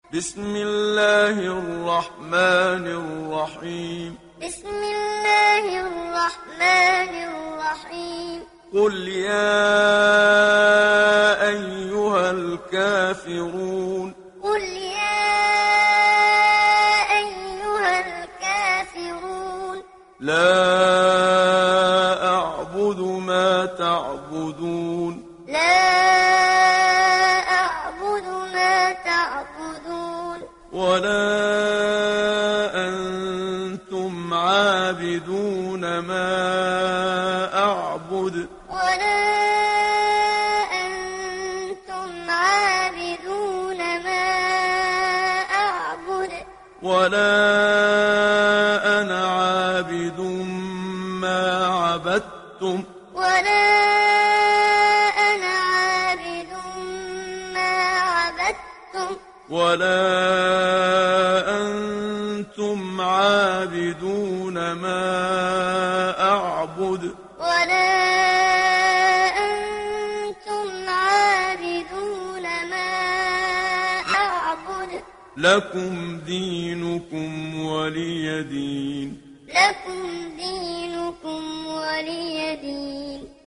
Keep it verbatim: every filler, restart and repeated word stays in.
بسم الله الرحمن الرحيم بسم الله الرحمن الرحيم قل يا أيها الكافرون قل يا أيها الكافرون لا أعبد ما تعبدون لا أعبد ما تعبدون ولا أنتم عابدون ما أعبد ولا أنتم عابدون ما أعبد ولا أنا عابد ما عبدتم ولا أنا عابد ما عبدتم ولا أنتم عابدون ما أعبد ولا أنتم عابدون ما أعبد لكم دينكم ولي دين لكم دينكم ولي دين